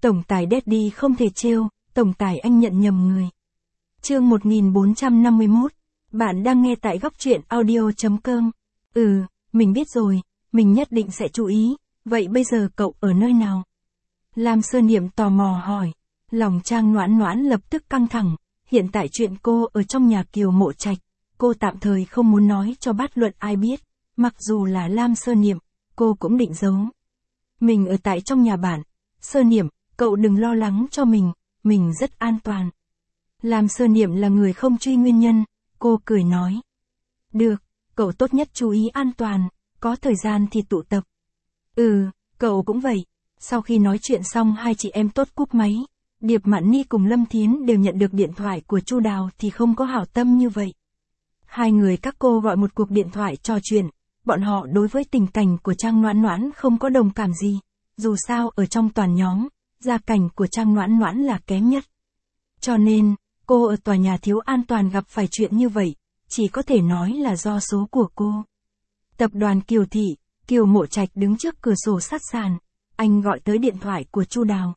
Tổng tài Daddy không thể trêu, tổng tài anh nhận nhầm người. Chương 1451, bạn đang nghe tại góc truyện audio.com. Mình biết rồi, mình nhất định sẽ chú ý, vậy bây giờ cậu ở nơi nào? Lam Sơ Niệm tò mò hỏi, lòng Trang Noãn Noãn lập tức căng thẳng, hiện tại chuyện cô ở trong nhà Kiều Mộ Trạch, cô tạm thời không muốn nói cho bất luận ai biết, mặc dù là Lam Sơ Niệm, cô cũng định giấu. Mình ở tại trong nhà bạn, Sơ Niệm, cậu đừng lo lắng cho mình rất an toàn. Lam Sơ Niệm là người không truy nguyên nhân, cô cười nói. Được, cậu tốt nhất chú ý an toàn, có thời gian thì tụ tập. Cậu cũng vậy. Sau khi nói chuyện xong hai chị em tốt cúp máy, Điệp Mạn Ni cùng Lâm Thiến đều nhận được điện thoại của Chu Đào thì không có hảo tâm như vậy. Hai người các cô gọi một cuộc điện thoại trò chuyện, bọn họ đối với tình cảnh của Trang Noãn Noãn không có đồng cảm gì, dù sao ở trong toàn nhóm, gia cảnh của Trang Noãn Noãn là kém nhất. Cho nên, cô ở tòa nhà thiếu an toàn gặp phải chuyện như vậy, chỉ có thể nói là do số của cô. Tập đoàn Kiều Thị, Kiều Mộ Trạch đứng trước cửa sổ sát sàn, anh gọi tới điện thoại của Chu Đào.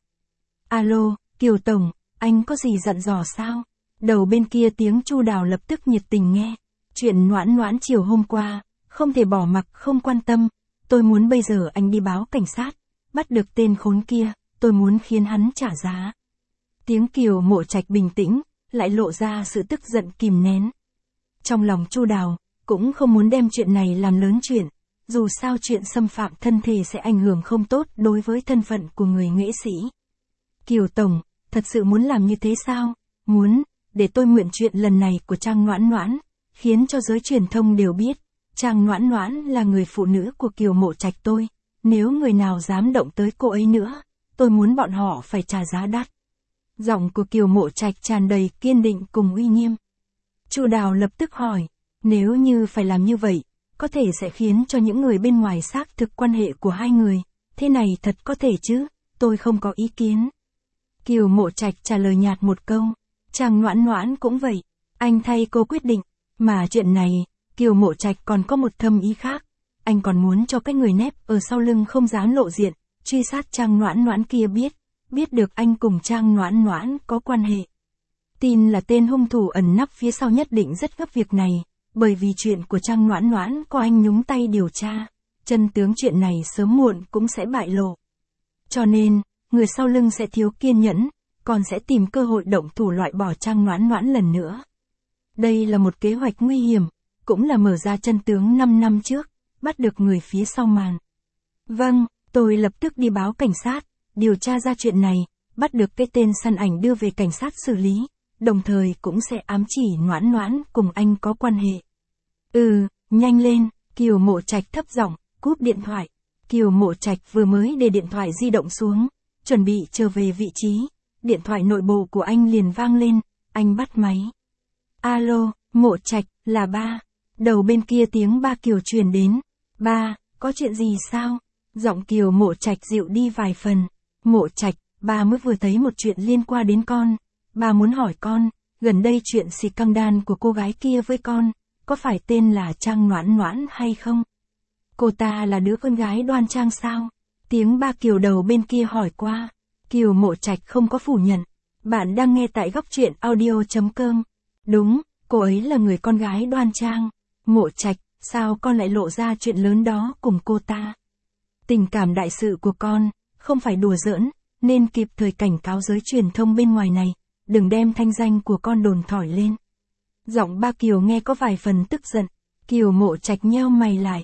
Alo, Kiều Tổng, anh có gì dặn dò sao? Đầu bên kia tiếng Chu Đào lập tức nhiệt tình nghe. Chuyện Noãn Noãn chiều hôm qua, không thể bỏ mặc không quan tâm, tôi muốn bây giờ anh đi báo cảnh sát, bắt được tên khốn kia, tôi muốn khiến hắn trả giá. Tiếng Kiều Mộ Trạch bình tĩnh, lại lộ ra sự tức giận kìm nén. Trong lòng Chu Đào, cũng không muốn đem chuyện này làm lớn chuyện, dù sao chuyện xâm phạm thân thể sẽ ảnh hưởng không tốt đối với thân phận của người nghệ sĩ. Kiều Tổng, thật sự muốn làm như thế sao? Muốn, để tôi mượn chuyện lần này của Trang Noãn Noãn, khiến cho giới truyền thông đều biết, Trang Noãn Noãn là người phụ nữ của Kiều Mộ Trạch tôi, nếu người nào dám động tới cô ấy nữa, tôi muốn bọn họ phải trả giá đắt. Giọng của Kiều Mộ Trạch tràn đầy kiên định cùng uy nghiêm. Chu Đào lập tức hỏi, nếu như phải làm như vậy, có thể sẽ khiến cho những người bên ngoài xác thực quan hệ của hai người, thế này thật có thể chứ, tôi không có ý kiến. Kiều Mộ Trạch trả lời nhạt một câu, Trang Noãn Noãn cũng vậy, anh thay cô quyết định, mà chuyện này, Kiều Mộ Trạch còn có một thâm ý khác, anh còn muốn cho cái người nép ở sau lưng không dám lộ diện, truy sát Trang Noãn Noãn kia biết được anh cùng Trang Noãn Noãn có quan hệ. Tin là tên hung thủ ẩn nấp phía sau nhất định rất gấp việc này, bởi vì chuyện của Trang Noãn Noãn có anh nhúng tay điều tra, chân tướng chuyện này sớm muộn cũng sẽ bại lộ. Cho nên, người sau lưng sẽ thiếu kiên nhẫn, còn sẽ tìm cơ hội động thủ loại bỏ Trang Noãn Noãn lần nữa. Đây là một kế hoạch nguy hiểm, cũng là mở ra chân tướng 5 năm trước, bắt được người phía sau màn. Vâng, tôi lập tức đi báo cảnh sát, điều tra ra chuyện này, bắt được cái tên săn ảnh đưa về cảnh sát xử lý, đồng thời cũng sẽ ám chỉ Noãn Noãn cùng anh có quan hệ. Nhanh lên, Kiều Mộ Trạch thấp giọng, cúp điện thoại. Kiều Mộ Trạch vừa mới để điện thoại di động xuống, chuẩn bị trở về vị trí, điện thoại nội bộ của anh liền vang lên, anh bắt máy. Alo, Mộ Trạch, là ba. Đầu bên kia tiếng ba Kiều truyền đến. Ba, có chuyện gì sao? Giọng Kiều Mộ Trạch dịu đi vài phần. Mộ Trạch, ba mới vừa thấy một chuyện liên quan đến con. Ba muốn hỏi con, gần đây chuyện xì căng đan của cô gái kia với con, có phải tên là Trang Noãn Noãn hay không? Cô ta là đứa con gái đoan trang sao? Tiếng ba Kiều đầu bên kia hỏi qua. Kiều Mộ Trạch không có phủ nhận. Bạn đang nghe tại góc truyện audio.com. Đúng, cô ấy là người con gái đoan trang. Mộ Trạch, sao con lại lộ ra chuyện lớn đó cùng cô ta? Tình cảm đại sự của con, không phải đùa giỡn, nên kịp thời cảnh cáo giới truyền thông bên ngoài này, đừng đem thanh danh của con đồn thổi lên. Giọng ba Kiều nghe có vài phần tức giận. Kiều Mộ Trạch nheo mày lại.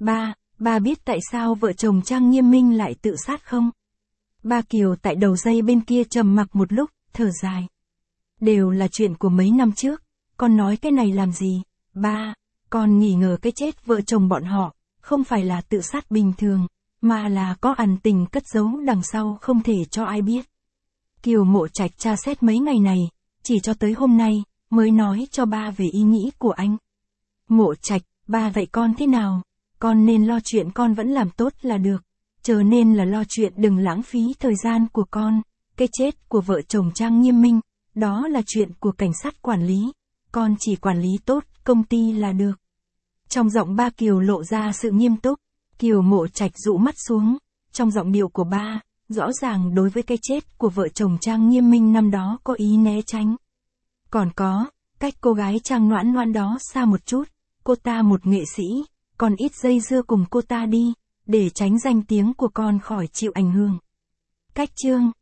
Ba biết tại sao vợ chồng Trang Nghiêm Minh lại tự sát không? Ba Kiều tại đầu dây bên kia trầm mặc một lúc, thở dài. Đều là chuyện của mấy năm trước, con nói cái này làm gì? Ba, con nghi ngờ cái chết vợ chồng bọn họ, không phải là tự sát bình thường, mà là có ẩn tình cất giấu đằng sau không thể cho ai biết. Kiều Mộ Trạch tra xét mấy ngày này, chỉ cho tới hôm nay, mới nói cho ba về ý nghĩ của anh. Mộ Trạch, ba vậy con thế nào? Con nên lo chuyện con vẫn làm tốt là được, chớ nên là lo chuyện đừng lãng phí thời gian của con. Cái chết của vợ chồng Trang Nghiêm Minh, đó là chuyện của cảnh sát quản lý, con chỉ quản lý tốt công ty là được. Trong giọng ba Kiều lộ ra sự nghiêm túc, Kiều Mộ Trạch dụ mắt xuống, trong giọng điệu của ba, Rõ ràng đối với cái chết của vợ chồng Trang Nghiêm Minh năm đó có ý né tránh. Còn có, cách cô gái Trang Noãn Noãn đó xa một chút, cô ta một nghệ sĩ, còn ít dây dưa cùng cô ta đi, để tránh danh tiếng của con khỏi chịu ảnh hưởng. Cách chương